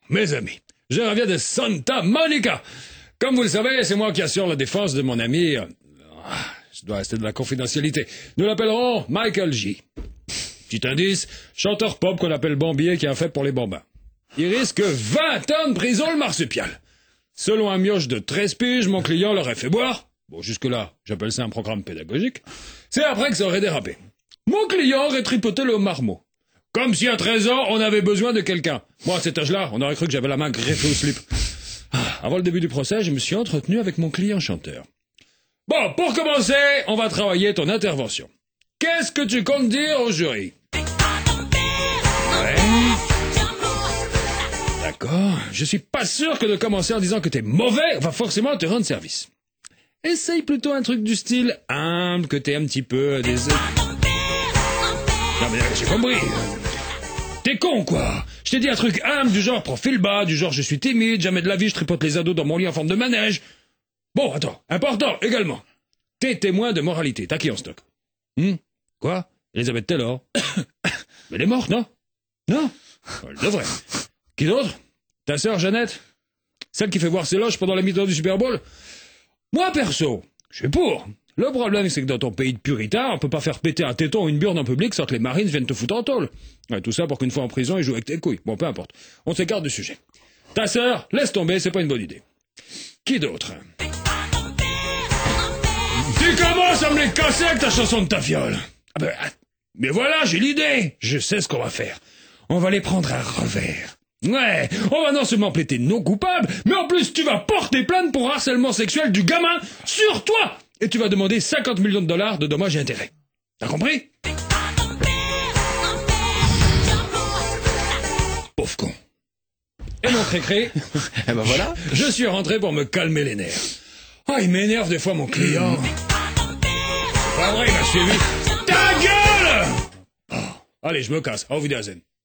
mes amis, je reviens de Santa Monica. Comme vous le savez, c'est moi qui assure la défense de mon ami... je dois rester de la confidentialité. Nous l'appellerons Michael J. Petit indice, chanteur pop qu'on appelle Bambier qui a fait pour les bambins. Il risque 20 ans de prison le marsupial. Selon un mioche de 13 piges, mon client l'aurait fait boire. Bon, jusque-là, j'appelle ça un programme pédagogique. C'est après que ça aurait dérapé. Mon client aurait tripoté le marmot. Comme si à 13 ans, on avait besoin de quelqu'un. Moi, à cet âge-là, on aurait cru que j'avais la main greffée au slip. Avant le début du procès, je me suis entretenu avec mon client chanteur. Bon, pour commencer, on va travailler ton intervention. Qu'est-ce que tu comptes dire au jury? Ouais. D'accord, je suis pas sûr que de commencer en disant que t'es mauvais va forcément te rendre service. Essaye plutôt un truc du style humble, que t'es un petit peu des... Non mais j'ai compris. T'es con quoi. Je t'ai dit un truc humble du genre profil bas, du genre je suis timide, jamais de la vie je tripote les ados dans mon lit en forme de manège. Bon, attends, important également. T'es témoin de moralité, t'as qui en stock? Quoi? Elisabeth Taylor. Mais elle est morte, non? Non? Elle devrait. Qui d'autre? Ta sœur Jeannette? Celle qui fait voir ses loges pendant la mi-temps du Super Bowl? Moi perso, je suis pour. Le problème, c'est que dans ton pays de puritains, on peut pas faire péter un téton ou une burne en public sans que les Marines viennent te foutre en tôle. Ouais, tout ça pour qu'une fois en prison, ils jouent avec tes couilles. Bon, peu importe. On s'écarte du sujet. Ta sœur, laisse tomber, c'est pas une bonne idée. Qui d'autre? Tu commences à me les casser avec ta chanson de ta fiole. Ah ben, mais voilà, j'ai l'idée. Je sais ce qu'on va faire. On va les prendre à revers. Ouais, on va non seulement plaider non coupable, mais en plus tu vas porter plainte pour harcèlement sexuel du gamin sur toi. Et tu vas demander 50 millions de dollars de dommages et intérêts. T'as compris? Pauvre con. Et mon cré-cré? Eh ben voilà. Je suis rentré pour me calmer les nerfs. Ah, il m'énerve des fois mon client. C'est pas vrai, il m'a suivi. Ta gueule! Oh, allez, je me casse. Auf Wiedersehen.